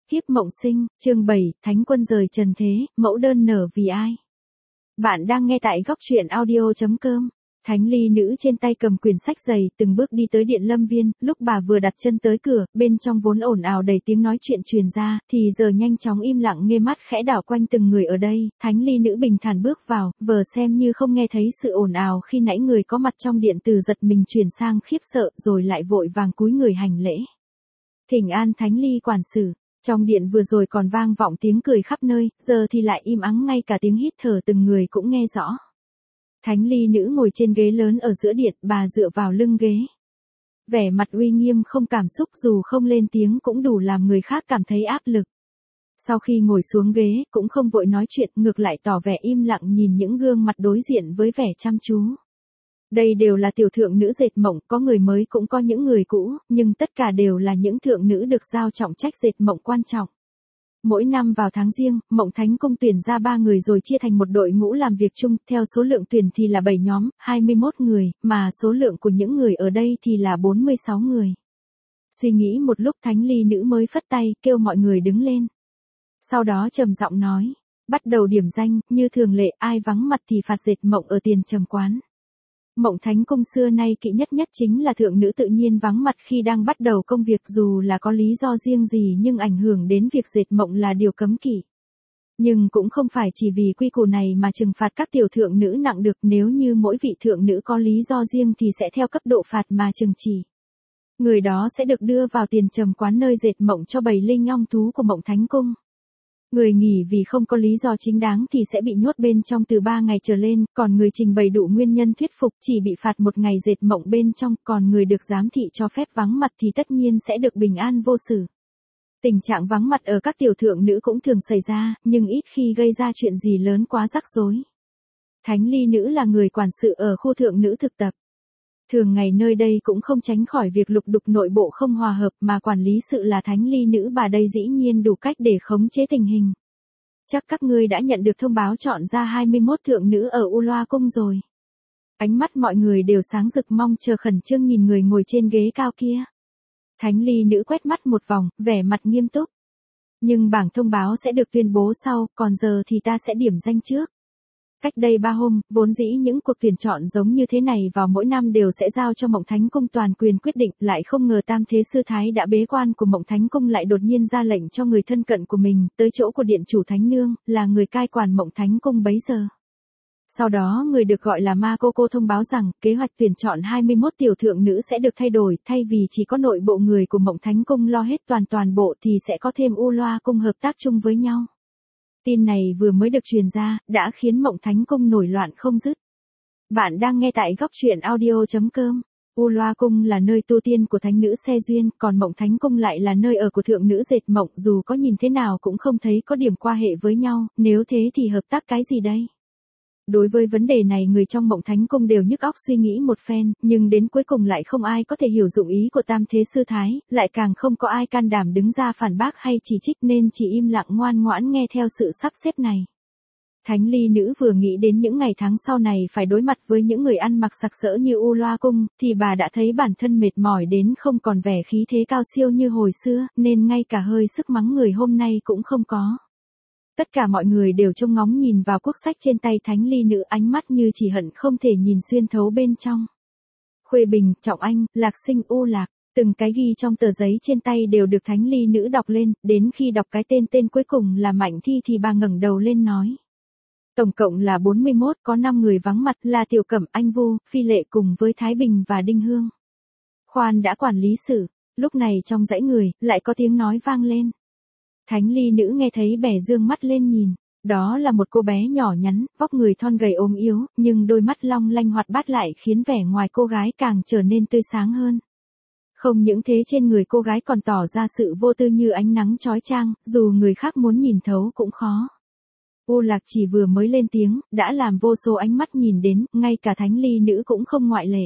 Kiếp mộng sinh, chương 7, Thánh quân rời trần thế, mẫu đơn nở vì ai? Bạn đang nghe tại góc truyện audio.com. Thánh ly nữ trên tay cầm quyển sách dày, từng bước đi tới điện lâm viên, lúc bà vừa đặt chân tới cửa, bên trong vốn ồn ào đầy tiếng nói chuyện truyền ra, thì giờ nhanh chóng im lặng nghe mắt khẽ đảo quanh từng người ở đây, thánh ly nữ bình thản bước vào, vờ xem như không nghe thấy sự ồn ào khi nãy người có mặt trong điện từ giật mình chuyển sang khiếp sợ rồi lại vội vàng cúi người hành lễ. Thỉnh an thánh ly quản sự. Trong điện vừa rồi còn vang vọng tiếng cười khắp nơi, giờ thì lại im ắng ngay cả tiếng hít thở từng người cũng nghe rõ. Thánh ly nữ ngồi trên ghế lớn ở giữa điện, bà dựa vào lưng ghế. Vẻ mặt uy nghiêm không cảm xúc dù không lên tiếng cũng đủ làm người khác cảm thấy áp lực. Sau khi ngồi xuống ghế, cũng không vội nói chuyện, ngược lại tỏ vẻ im lặng nhìn những gương mặt đối diện với vẻ chăm chú. Đây đều là tiểu thượng nữ dệt mộng, có người mới cũng có những người cũ, nhưng tất cả đều là những thượng nữ được giao trọng trách dệt mộng quan trọng. Mỗi năm vào tháng Giêng, Mộng Thánh Cung tuyển ra 3 người rồi chia thành một đội ngũ làm việc chung, theo số lượng tuyển thì là 7 nhóm, 21 người, mà số lượng của những người ở đây thì là 46 người. Suy nghĩ một lúc thánh ly nữ mới phất tay, kêu mọi người đứng lên. Sau đó trầm giọng nói, bắt đầu điểm danh, như thường lệ ai vắng mặt thì phạt dệt mộng ở tiền trầm quán. Mộng Thánh Cung xưa nay kỵ nhất chính là thượng nữ tự nhiên vắng mặt khi đang bắt đầu công việc dù là có lý do riêng gì nhưng ảnh hưởng đến việc dệt mộng là điều cấm kỵ. Nhưng cũng không phải chỉ vì quy củ này mà trừng phạt các tiểu thượng nữ nặng được, nếu như mỗi vị thượng nữ có lý do riêng thì sẽ theo cấp độ phạt mà trừng trị. Người đó sẽ được đưa vào tiền trầm quán nơi dệt mộng cho bầy linh ong thú của Mộng Thánh Cung. Người nghỉ vì không có lý do chính đáng thì sẽ bị nhốt bên trong từ 3 ngày trở lên, còn người trình bày đủ nguyên nhân thuyết phục chỉ bị phạt 1 ngày dệt mộng bên trong, còn người được giám thị cho phép vắng mặt thì tất nhiên sẽ được bình an vô xử. Tình trạng vắng mặt ở các tiểu thượng nữ cũng thường xảy ra, nhưng ít khi gây ra chuyện gì lớn quá rắc rối. Thánh ly nữ là người quản sự ở khu thượng nữ thực tập. Thường ngày nơi đây cũng không tránh khỏi việc lục đục nội bộ không hòa hợp mà quản lý sự là thánh ly nữ bà đây dĩ nhiên đủ cách để khống chế tình hình. Chắc các ngươi đã nhận được thông báo chọn ra 21 thượng nữ ở U Loa Cung rồi. Ánh mắt mọi người đều sáng rực mong chờ khẩn trương nhìn người ngồi trên ghế cao kia. Thánh ly nữ quét mắt một vòng, vẻ mặt nghiêm túc. Nhưng bảng thông báo sẽ được tuyên bố sau, còn giờ thì ta sẽ điểm danh trước. Cách đây 3 hôm, vốn dĩ những cuộc tuyển chọn giống như thế này vào mỗi năm đều sẽ giao cho Mộng Thánh Cung toàn quyền quyết định, lại không ngờ Tam Thế Sư Thái đã bế quan của Mộng Thánh Cung lại đột nhiên ra lệnh cho người thân cận của mình, tới chỗ của Điện Chủ Thánh Nương, là người cai quản Mộng Thánh Cung bấy giờ. Sau đó người được gọi là Ma Cô Cô thông báo rằng, kế hoạch tuyển chọn 21 tiểu thượng nữ sẽ được thay đổi, thay vì chỉ có nội bộ người của Mộng Thánh Cung lo hết toàn bộ thì sẽ có thêm U Loa Cung hợp tác chung với nhau. Tin này vừa mới được truyền ra, đã khiến Mộng Thánh Cung nổi loạn không dứt. Bạn đang nghe tại góc truyện audio.com. U Loa Cung là nơi tu tiên của thánh nữ xe duyên, còn Mộng Thánh Cung lại là nơi ở của thượng nữ dệt mộng, dù có nhìn thế nào cũng không thấy có điểm qua hệ với nhau, nếu thế thì hợp tác cái gì đây? Đối với vấn đề này người trong Mộng Thánh Cung đều nhức óc suy nghĩ một phen, nhưng đến cuối cùng lại không ai có thể hiểu dụng ý của Tam Thế Sư Thái, lại càng không có ai can đảm đứng ra phản bác hay chỉ trích nên chỉ im lặng ngoan ngoãn nghe theo sự sắp xếp này. Thánh ly nữ vừa nghĩ đến những ngày tháng sau này phải đối mặt với những người ăn mặc sặc sỡ như U Loa Cung, thì bà đã thấy bản thân mệt mỏi đến không còn vẻ khí thế cao siêu như hồi xưa, nên ngay cả hơi sức mắng người hôm nay cũng không có. Tất cả mọi người đều trông ngóng nhìn vào cuốc sách trên tay thánh ly nữ, ánh mắt như chỉ hận không thể nhìn xuyên thấu bên trong. Khuê Bình, Trọng Anh, Lạc Sinh, U Lạc, từng cái ghi trong tờ giấy trên tay đều được thánh ly nữ đọc lên, đến khi đọc cái tên cuối cùng là Mạnh Thi thì bà ngẩng đầu lên nói. Tổng cộng là 41, có 5 người vắng mặt là Tiểu Cẩm, Anh Vu, Phi Lệ cùng với Thái Bình và Đinh Hương. Khoan đã quản lý sự, lúc này trong dãy người, lại có tiếng nói vang lên. Thánh ly nữ nghe thấy bèn dương mắt lên nhìn, đó là một cô bé nhỏ nhắn, vóc người thon gầy ốm yếu, nhưng đôi mắt long lanh hoạt bát lại khiến vẻ ngoài cô gái càng trở nên tươi sáng hơn. Không những thế trên người cô gái còn tỏ ra sự vô tư như ánh nắng chói chang, dù người khác muốn nhìn thấu cũng khó. U Lạc chỉ vừa mới lên tiếng, đã làm vô số ánh mắt nhìn đến, ngay cả thánh ly nữ cũng không ngoại lệ.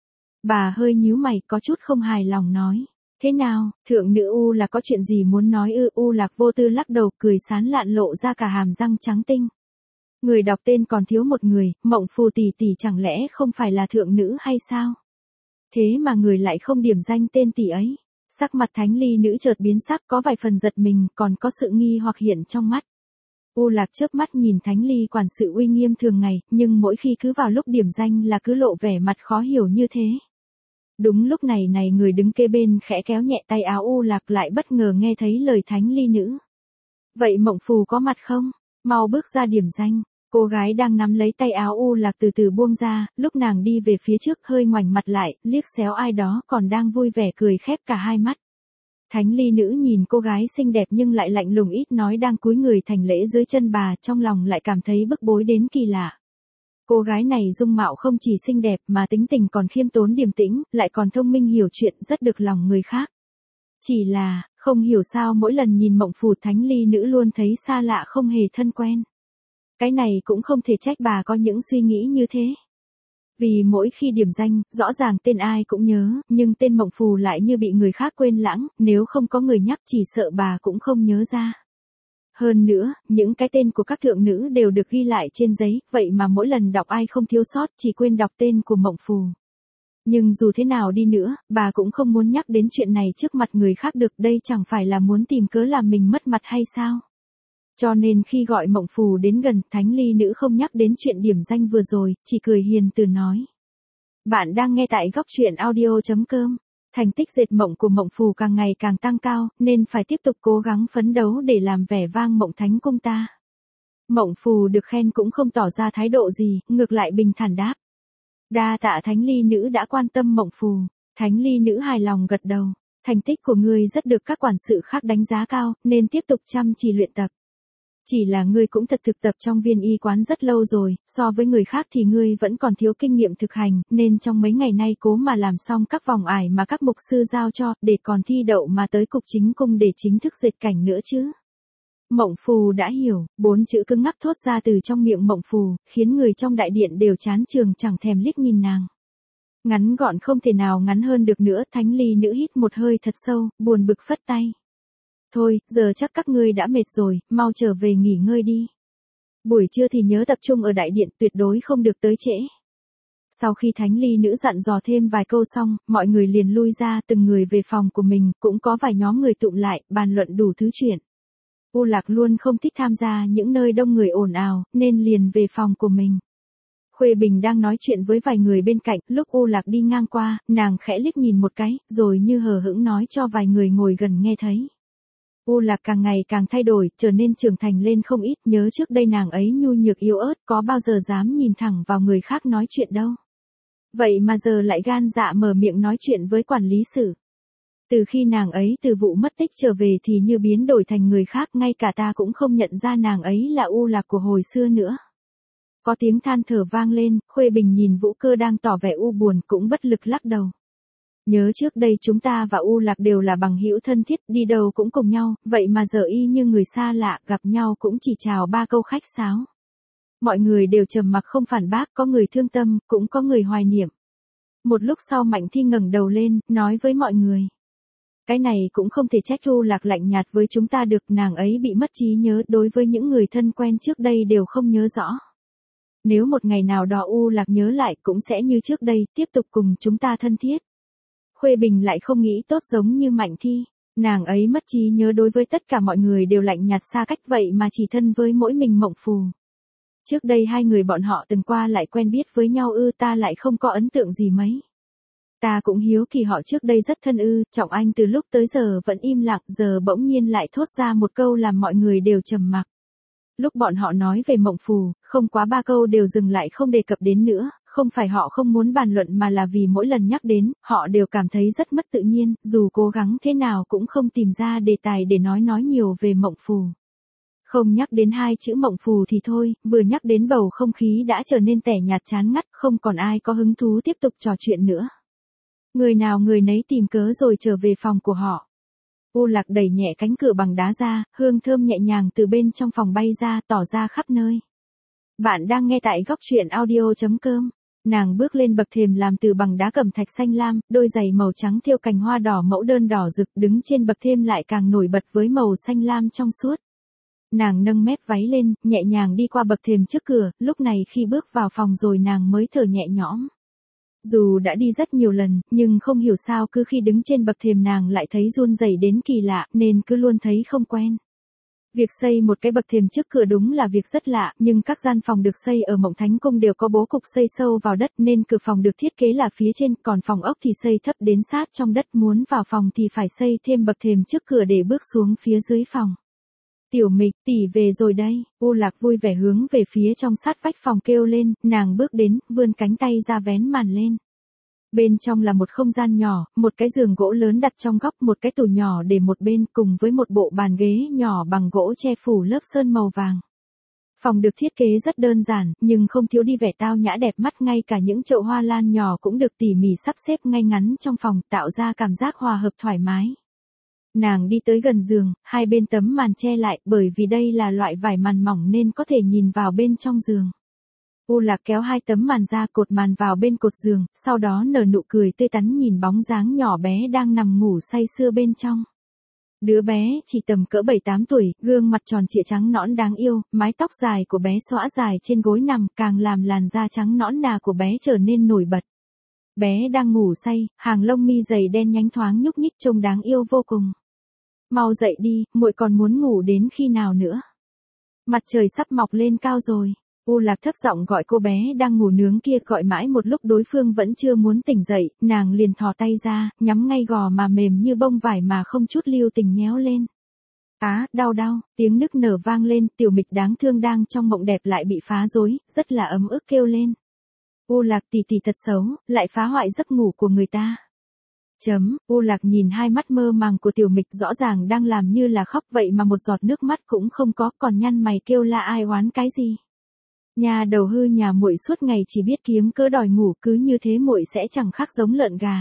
Bà hơi nhíu mày, có chút không hài lòng nói. Thế nào, thượng nữ U là có chuyện gì muốn nói ư? U Lạc vô tư lắc đầu, cười sán lạn lộ ra cả hàm răng trắng tinh. Người đọc tên còn thiếu một người, Mộng Phù tỷ tỷ chẳng lẽ không phải là thượng nữ hay sao? Thế mà người lại không điểm danh tên tỷ ấy. Sắc mặt Thánh Ly nữ chợt biến sắc, có vài phần giật mình, còn có sự nghi hoặc hiện trong mắt. U Lạc chớp mắt nhìn Thánh Ly quản sự uy nghiêm thường ngày, nhưng mỗi khi cứ vào lúc điểm danh là cứ lộ vẻ mặt khó hiểu như thế. Đúng lúc này người đứng kế bên khẽ kéo nhẹ tay áo U Lạc, lại bất ngờ nghe thấy lời Thánh Ly nữ. Vậy Mộng Phù có mặt không? Mau bước ra điểm danh. Cô gái đang nắm lấy tay áo U Lạc từ từ buông ra, lúc nàng đi về phía trước hơi ngoảnh mặt lại, liếc xéo ai đó còn đang vui vẻ cười khép cả hai mắt. Thánh Ly nữ nhìn cô gái xinh đẹp nhưng lại lạnh lùng ít nói đang cúi người thành lễ dưới chân bà, trong lòng lại cảm thấy bức bối đến kỳ lạ. Cô gái này dung mạo không chỉ xinh đẹp mà tính tình còn khiêm tốn điềm tĩnh, lại còn thông minh hiểu chuyện, rất được lòng người khác. Chỉ là, không hiểu sao mỗi lần nhìn Mộng Phù Thánh Ly nữ luôn thấy xa lạ không hề thân quen. Cái này cũng không thể trách bà có những suy nghĩ như thế. Vì mỗi khi điểm danh, rõ ràng tên ai cũng nhớ, nhưng tên Mộng Phù lại như bị người khác quên lãng, nếu không có người nhắc chỉ sợ bà cũng không nhớ ra. Hơn nữa, những cái tên của các thượng nữ đều được ghi lại trên giấy, vậy mà mỗi lần đọc ai không thiếu sót, chỉ quên đọc tên của Mộng Phù. Nhưng dù thế nào đi nữa, bà cũng không muốn nhắc đến chuyện này trước mặt người khác được, đây chẳng phải là muốn tìm cớ làm mình mất mặt hay sao? Cho nên khi gọi Mộng Phù đến gần, Thánh Ly nữ không nhắc đến chuyện điểm danh vừa rồi, chỉ cười hiền từ nói. Bạn đang nghe tại góc truyện audio.com. Thành tích dệt mộng của Mộng Phù càng ngày càng tăng cao, nên phải tiếp tục cố gắng phấn đấu để làm vẻ vang Mộng Thánh cung ta. Mộng Phù được khen cũng không tỏ ra thái độ gì, ngược lại bình thản đáp. Đa tạ Thánh Ly nữ đã quan tâm Mộng Phù. Thánh Ly nữ hài lòng gật đầu. Thành tích của ngươi rất được các quản sự khác đánh giá cao, nên tiếp tục chăm chỉ luyện tập. Chỉ là ngươi cũng thật thực tập trong viên y quán rất lâu rồi, so với người khác thì ngươi vẫn còn thiếu kinh nghiệm thực hành, nên trong mấy ngày nay cố mà làm xong các vòng ải mà các mục sư giao cho, để còn thi đậu mà tới cục chính cung để chính thức dệt cảnh nữa chứ. Mộng Phù đã hiểu, 4 chữ cứng ngắc thốt ra từ trong miệng Mộng Phù, khiến người trong đại điện đều chán chường chẳng thèm liếc nhìn nàng. Ngắn gọn không thể nào ngắn hơn được nữa, Thánh Ly nữ hít một hơi thật sâu, buồn bực phất tay. Thôi, giờ chắc các ngươi đã mệt rồi, mau trở về nghỉ ngơi đi. Buổi trưa thì nhớ tập trung ở đại điện, tuyệt đối không được tới trễ. Sau khi Thánh Ly nữ dặn dò thêm vài câu xong, mọi người liền lui ra, từng người về phòng của mình, cũng có vài nhóm người tụm lại, bàn luận đủ thứ chuyện. U Lạc luôn không thích tham gia những nơi đông người ồn ào, nên liền về phòng của mình. Khuê Bình đang nói chuyện với vài người bên cạnh, lúc U Lạc đi ngang qua, nàng khẽ liếc nhìn một cái, rồi như hờ hững nói cho vài người ngồi gần nghe thấy. U Lạc càng ngày càng thay đổi, trở nên trưởng thành lên không ít, nhớ trước đây nàng ấy nhu nhược yếu ớt, có bao giờ dám nhìn thẳng vào người khác nói chuyện đâu. Vậy mà giờ lại gan dạ mở miệng nói chuyện với quản lý sử. Từ khi nàng ấy từ vụ mất tích trở về thì như biến đổi thành người khác, ngay cả ta cũng không nhận ra nàng ấy là U Lạc của hồi xưa nữa. Có tiếng than thở vang lên, Khuê Bình nhìn Vũ Cơ đang tỏ vẻ u buồn cũng bất lực lắc đầu. Nhớ trước đây chúng ta và U Lạc đều là bằng hữu thân thiết, đi đâu cũng cùng nhau, vậy mà giờ y như người xa lạ, gặp nhau cũng chỉ chào 3 câu khách sáo. Mọi người đều trầm mặc không phản bác, có người thương tâm, cũng có người hoài niệm. Một lúc sau Mạnh Thi ngẩng đầu lên, nói với mọi người. Cái này cũng không thể trách U Lạc lạnh nhạt với chúng ta được, nàng ấy bị mất trí nhớ, đối với những người thân quen trước đây đều không nhớ rõ. Nếu một ngày nào đó U Lạc nhớ lại cũng sẽ như trước đây, tiếp tục cùng chúng ta thân thiết. Khuê Bình lại không nghĩ tốt giống như Mạnh Thi, nàng ấy mất trí nhớ đối với tất cả mọi người đều lạnh nhạt xa cách, vậy mà chỉ thân với mỗi mình Mộng Phù. Trước đây hai người bọn họ từng qua lại quen biết với nhau ư? Ta lại không có ấn tượng gì mấy. Ta cũng hiếu kỳ họ trước đây rất thân ư? Trọng Anh từ lúc tới giờ vẫn im lặng, giờ bỗng nhiên lại thốt ra một câu làm mọi người đều trầm mặc. Lúc bọn họ nói về Mộng Phù, không quá 3 câu đều dừng lại không đề cập đến nữa, không phải họ không muốn bàn luận mà là vì mỗi lần nhắc đến, họ đều cảm thấy rất mất tự nhiên, dù cố gắng thế nào cũng không tìm ra đề tài để nói nhiều về Mộng Phù. Không nhắc đến 2 chữ Mộng Phù thì thôi, vừa nhắc đến bầu không khí đã trở nên tẻ nhạt chán ngắt, không còn ai có hứng thú tiếp tục trò chuyện nữa. Người nào người nấy tìm cớ rồi trở về phòng của họ. U Lạc đẩy nhẹ cánh cửa bằng đá ra, hương thơm nhẹ nhàng từ bên trong phòng bay ra, tỏ ra khắp nơi. Bạn đang nghe tại góc truyện audio.com. Nàng bước lên bậc thềm làm từ bằng đá cẩm thạch xanh lam, đôi giày màu trắng thêu cành hoa đỏ mẫu đơn đỏ rực, đứng trên bậc thềm lại càng nổi bật với màu xanh lam trong suốt. Nàng nâng mép váy lên, nhẹ nhàng đi qua bậc thềm trước cửa, lúc này khi bước vào phòng rồi nàng mới thở nhẹ nhõm. Dù đã đi rất nhiều lần, nhưng không hiểu sao cứ khi đứng trên bậc thềm nàng lại thấy run rẩy đến kỳ lạ, nên cứ luôn thấy không quen. Việc xây một cái bậc thềm trước cửa đúng là việc rất lạ, nhưng các gian phòng được xây ở Mộng Thánh Cung đều có bố cục xây sâu vào đất nên cửa phòng được thiết kế là phía trên, còn phòng ốc thì xây thấp đến sát trong đất, muốn vào phòng thì phải xây thêm bậc thềm trước cửa để bước xuống phía dưới phòng. Tiểu Mịch, tỷ về rồi đây. U Lạc vui vẻ hướng về phía trong sát vách phòng kêu lên, nàng bước đến, vươn cánh tay ra vén màn lên. Bên trong là một không gian nhỏ, một cái giường gỗ lớn đặt trong góc, một cái tủ nhỏ để một bên cùng với một bộ bàn ghế nhỏ bằng gỗ che phủ lớp sơn màu vàng. Phòng được thiết kế rất đơn giản, nhưng không thiếu đi vẻ tao nhã đẹp mắt, ngay cả những chậu hoa lan nhỏ cũng được tỉ mỉ sắp xếp ngay ngắn trong phòng, tạo ra cảm giác hòa hợp thoải mái. Nàng đi tới gần giường, hai bên tấm màn che lại, bởi vì đây là loại vải màn mỏng nên có thể nhìn vào bên trong giường. U Lạc kéo hai tấm màn ra, cột màn vào bên cột giường, sau đó nở nụ cười tươi tắn nhìn bóng dáng nhỏ bé đang nằm ngủ say sưa bên trong. Đứa bé chỉ tầm cỡ 7-8 tuổi, gương mặt tròn trịa trắng nõn đáng yêu, mái tóc dài của bé xõa dài trên gối nằm, càng làm làn da trắng nõn nà của bé trở nên nổi bật. Bé đang ngủ say, hàng lông mi dày đen nhánh thoáng nhúc nhích trông đáng yêu vô cùng. Mau dậy đi, muội còn muốn ngủ đến khi nào nữa? Mặt trời sắp mọc lên cao rồi. U Lạc thấp giọng gọi cô bé đang ngủ nướng kia, gọi mãi một lúc đối phương vẫn chưa muốn tỉnh dậy, nàng liền thò tay ra, nhắm ngay gò mà mềm như bông vải mà không chút lưu tình nhéo lên. Á, đau đau, tiếng nức nở vang lên, Tiểu Mịch đáng thương đang trong mộng đẹp lại bị phá rối, rất là ấm ức kêu lên. U Lạc tỷ tỷ thật xấu, lại phá hoại giấc ngủ của người ta. U Lạc nhìn hai mắt mơ màng của Tiểu Mịch rõ ràng đang làm như là khóc vậy mà một giọt nước mắt cũng không có, còn nhăn mày kêu la ai oán cái gì. Nhà đầu hư nhà muội suốt ngày chỉ biết kiếm cớ đòi ngủ, cứ như thế muội sẽ chẳng khác giống lợn gà.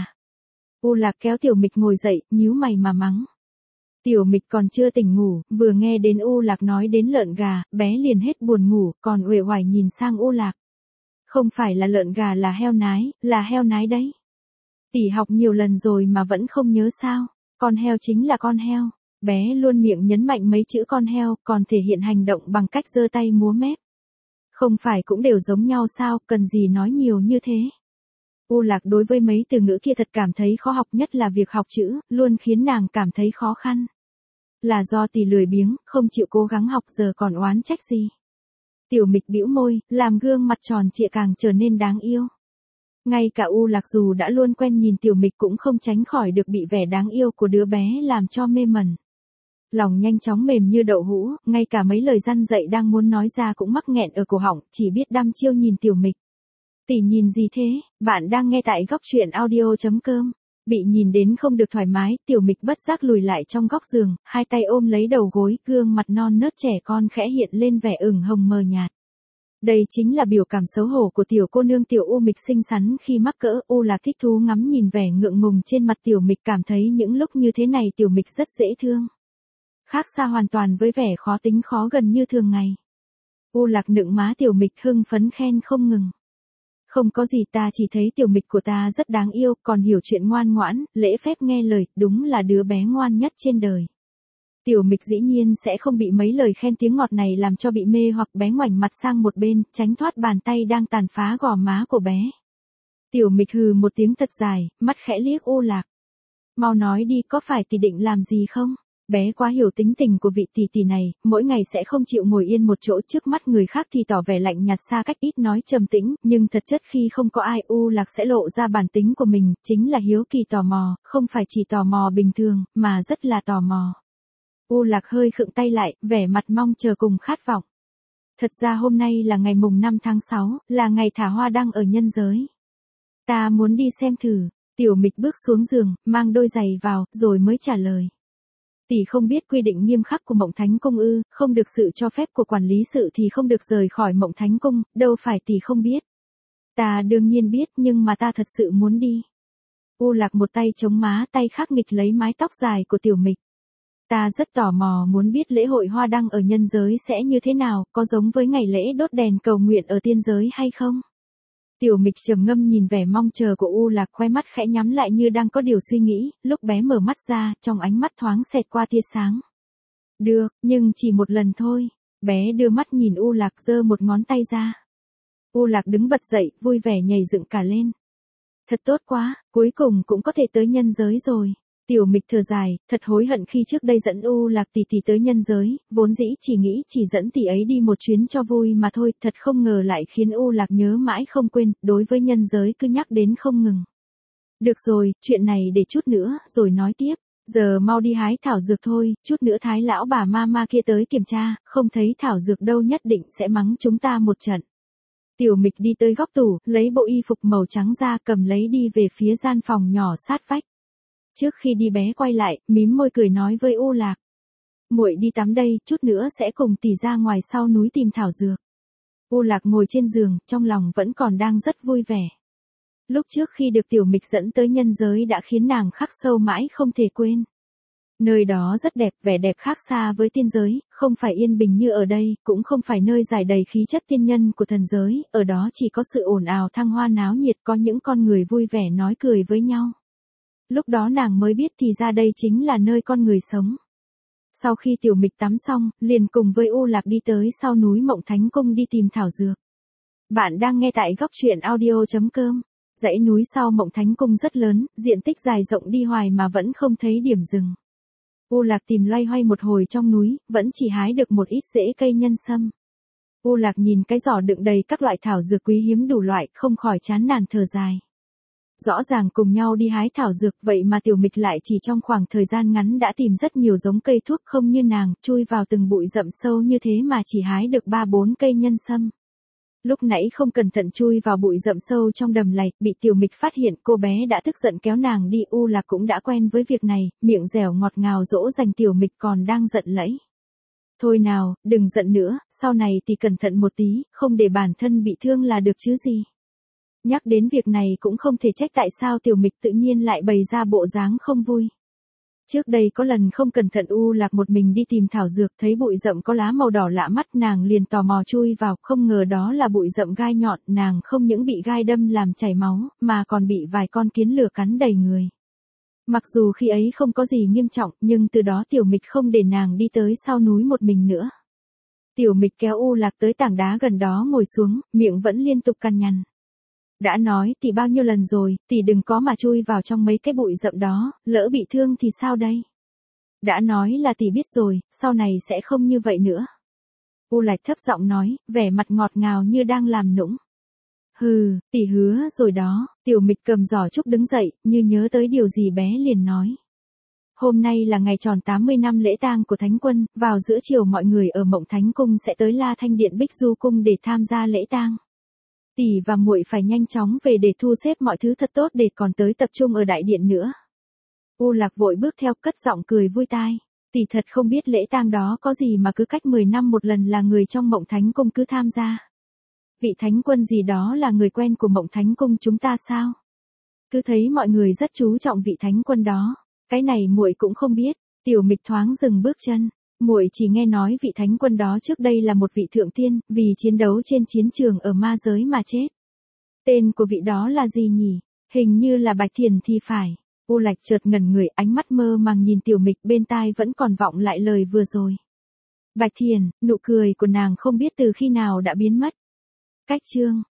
U Lạc kéo Tiểu Mịch ngồi dậy, nhíu mày mà mắng. Tiểu Mịch còn chưa tỉnh ngủ, vừa nghe đến U Lạc nói đến lợn gà, bé liền hết buồn ngủ, còn uể oải nhìn sang U Lạc. Không phải là lợn gà là heo nái đấy. Tỷ học nhiều lần rồi mà vẫn không nhớ sao, con heo chính là con heo. Bé luôn miệng nhấn mạnh mấy chữ con heo, còn thể hiện hành động bằng cách giơ tay múa mép. Không phải cũng đều giống nhau sao, cần gì nói nhiều như thế. U Lạc đối với mấy từ ngữ kia thật cảm thấy khó học, nhất là việc học chữ, luôn khiến nàng cảm thấy khó khăn. Là do tỷ lười biếng, không chịu cố gắng học giờ còn oán trách gì. Tiểu Mịch bĩu môi, làm gương mặt tròn trịa càng trở nên đáng yêu. Ngay cả U Lạc dù đã luôn quen nhìn Tiểu Mịch cũng không tránh khỏi được bị vẻ đáng yêu của đứa bé làm cho mê mẩn. Lòng nhanh chóng mềm như đậu hũ, ngay cả mấy lời răn dạy đang muốn nói ra cũng mắc nghẹn ở cổ họng, chỉ biết đăm chiêu nhìn Tiểu Mịch. Tỷ nhìn gì thế? Bạn đang nghe tại góc truyện audio.com. Bị nhìn đến không được thoải mái, Tiểu Mịch bất giác lùi lại trong góc giường, hai tay ôm lấy đầu gối, gương mặt non nớt trẻ con khẽ hiện lên vẻ ửng hồng mờ nhạt. Đây chính là biểu cảm xấu hổ của tiểu cô nương Tiểu U Mịch xinh xắn khi mắc cỡ. U Lạc thích thú ngắm nhìn vẻ ngượng ngùng trên mặt Tiểu Mịch, cảm thấy những lúc như thế này Tiểu Mịch rất dễ thương. Khác xa hoàn toàn với vẻ khó tính khó gần như thường ngày. U Lạc nựng má Tiểu Mịch hưng phấn khen không ngừng. Không có gì, ta chỉ thấy Tiểu Mịch của ta rất đáng yêu, còn hiểu chuyện ngoan ngoãn, lễ phép nghe lời, đúng là đứa bé ngoan nhất trên đời. Tiểu Mịch dĩ nhiên sẽ không bị mấy lời khen tiếng ngọt này làm cho bị mê hoặc, bé ngoảnh mặt sang một bên, tránh thoát bàn tay đang tàn phá gò má của bé. Tiểu Mịch hừ một tiếng thật dài, mắt khẽ liếc U Lạc. Mau nói đi, có phải tỷ định làm gì không? Bé quá hiểu tính tình của vị tỷ tỷ này, mỗi ngày sẽ không chịu ngồi yên một chỗ trước mắt người khác thì tỏ vẻ lạnh nhạt xa cách, ít nói trầm tĩnh, nhưng thật chất khi không có ai U Lạc sẽ lộ ra bản tính của mình, chính là hiếu kỳ tò mò, không phải chỉ tò mò bình thường, mà rất là tò mò. U Lạc hơi khựng tay lại, vẻ mặt mong chờ cùng khát vọng. Thật ra hôm nay là ngày mùng 5 tháng 6, là ngày thả hoa đăng ở nhân giới. Ta muốn đi xem thử. Tiểu Mịch bước xuống giường, mang đôi giày vào, rồi mới trả lời. Tỷ không biết quy định nghiêm khắc của Mộng Thánh Cung ư, không được sự cho phép của quản lý sự thì không được rời khỏi Mộng Thánh Cung, đâu phải tỷ không biết. Ta đương nhiên biết, nhưng mà ta thật sự muốn đi. U Lạc một tay chống má, tay khác nghịch lấy mái tóc dài của Tiểu Mịch. Ta rất tò mò muốn biết lễ hội hoa đăng ở nhân giới sẽ như thế nào, có giống với ngày lễ đốt đèn cầu nguyện ở tiên giới hay không? Tiểu Mịch trầm ngâm nhìn vẻ mong chờ của U Lạc, khoe mắt khẽ nhắm lại như đang có điều suy nghĩ, lúc bé mở mắt ra, trong ánh mắt thoáng xẹt qua tia sáng. Được, nhưng chỉ một lần thôi. Bé đưa mắt nhìn U Lạc, giơ một ngón tay ra. U Lạc đứng bật dậy, vui vẻ nhảy dựng cả lên. Thật tốt quá, cuối cùng cũng có thể tới nhân giới rồi. Tiểu Mịch thở dài, thật hối hận khi trước đây dẫn U Lạc tỷ tỷ tới nhân giới, vốn dĩ chỉ nghĩ chỉ dẫn tỷ ấy đi một chuyến cho vui mà thôi, thật không ngờ lại khiến U Lạc nhớ mãi không quên, đối với nhân giới cứ nhắc đến không ngừng. Được rồi, chuyện này để chút nữa, rồi nói tiếp. Giờ mau đi hái thảo dược thôi, chút nữa Thái lão bà ma kia tới kiểm tra, không thấy thảo dược đâu nhất định sẽ mắng chúng ta một trận. Tiểu Mịch đi tới góc tủ, lấy bộ y phục màu trắng ra cầm lấy đi về phía gian phòng nhỏ sát vách. Trước khi đi bé quay lại, mím môi cười nói với U Lạc. Muội đi tắm đây, chút nữa sẽ cùng tỷ ra ngoài sau núi tìm thảo dược. U Lạc ngồi trên giường, trong lòng vẫn còn đang rất vui vẻ. Lúc trước khi được Tiểu Mịch dẫn tới nhân giới đã khiến nàng khắc sâu mãi không thể quên. Nơi đó rất đẹp, vẻ đẹp khác xa với tiên giới, không phải yên bình như ở đây, cũng không phải nơi giải đầy khí chất tiên nhân của thần giới, ở đó chỉ có sự ồn ào thăng hoa náo nhiệt, có những con người vui vẻ nói cười với nhau. Lúc đó nàng mới biết thì ra đây chính là nơi con người sống. Sau khi Tiểu Mịch tắm xong, liền cùng với U Lạc đi tới sau núi Mộng Thánh Cung đi tìm thảo dược. Bạn đang nghe tại góc truyện audio.com. Dãy núi sau Mộng Thánh Cung rất lớn, diện tích dài rộng đi hoài mà vẫn không thấy điểm dừng. U Lạc tìm loay hoay một hồi trong núi, vẫn chỉ hái được một ít rễ cây nhân sâm. U Lạc nhìn cái giỏ đựng đầy các loại thảo dược quý hiếm đủ loại, không khỏi chán nản thở dài. Rõ ràng cùng nhau đi hái thảo dược, vậy mà Tiểu Mịch lại chỉ trong khoảng thời gian ngắn đã tìm rất nhiều giống cây thuốc, không như nàng, chui vào từng bụi rậm sâu như thế mà chỉ hái được 3-4 cây nhân sâm. Lúc nãy không cẩn thận chui vào bụi rậm sâu trong đầm lầy, bị Tiểu Mịch phát hiện, cô bé đã tức giận kéo nàng đi. U Lạc cũng đã quen với việc này, miệng dẻo ngọt ngào dỗ dành Tiểu Mịch còn đang giận lẫy. Thôi nào, đừng giận nữa, sau này thì cẩn thận một tí, không để bản thân bị thương là được chứ gì. Nhắc đến việc này cũng không thể trách tại sao Tiểu Mịch tự nhiên lại bày ra bộ dáng không vui. Trước đây có lần không cẩn thận U Lạc một mình đi tìm thảo dược, thấy bụi rậm có lá màu đỏ lạ mắt, nàng liền tò mò chui vào, không ngờ đó là bụi rậm gai nhọn, nàng không những bị gai đâm làm chảy máu, mà còn bị vài con kiến lửa cắn đầy người. Mặc dù khi ấy không có gì nghiêm trọng, nhưng từ đó Tiểu Mịch không để nàng đi tới sau núi một mình nữa. Tiểu Mịch kéo U Lạc tới tảng đá gần đó ngồi xuống, miệng vẫn liên tục cằn nhằn. Đã nói tỷ bao nhiêu lần rồi, tỷ đừng có mà chui vào trong mấy cái bụi rậm đó, lỡ bị thương thì sao đây? Đã nói là tỷ biết rồi, sau này sẽ không như vậy nữa. U Lạc thấp giọng nói, vẻ mặt ngọt ngào như đang làm nũng. Hừ, tỷ hứa rồi đó. Tiểu Mịch cầm giỏ trúc đứng dậy, như nhớ tới điều gì bé liền nói. Hôm nay là ngày tròn 80 năm lễ tang của Thánh Quân, vào giữa chiều mọi người ở Mộng Thánh Cung sẽ tới La Thanh Điện Bích Du Cung để tham gia lễ tang. Tỷ và muội phải nhanh chóng về để thu xếp mọi thứ thật tốt để còn tới tập trung ở đại điện nữa. U Lạc vội bước theo, cất giọng cười vui tai. Tỷ thật không biết lễ tang đó có gì mà cứ cách 10 năm một lần là người trong Mộng Thánh Cung cứ tham gia. Vị Thánh Quân gì đó là người quen của Mộng Thánh Cung chúng ta sao? Cứ thấy mọi người rất chú trọng vị Thánh Quân đó. Cái này muội cũng không biết. Tiểu Mịch thoáng dừng bước chân. Muội chỉ nghe nói vị Thánh Quân đó trước đây là một vị thượng tiên, vì chiến đấu trên chiến trường ở ma giới mà chết. Tên của vị đó là gì nhỉ? Hình như là Bạch Thiền thì phải. U Lạc chợt ngẩn người, ánh mắt mơ màng nhìn Tiểu Mịch, bên tai vẫn còn vọng lại lời vừa rồi. Bạch Thiền, nụ cười của nàng không biết từ khi nào đã biến mất. Cách chương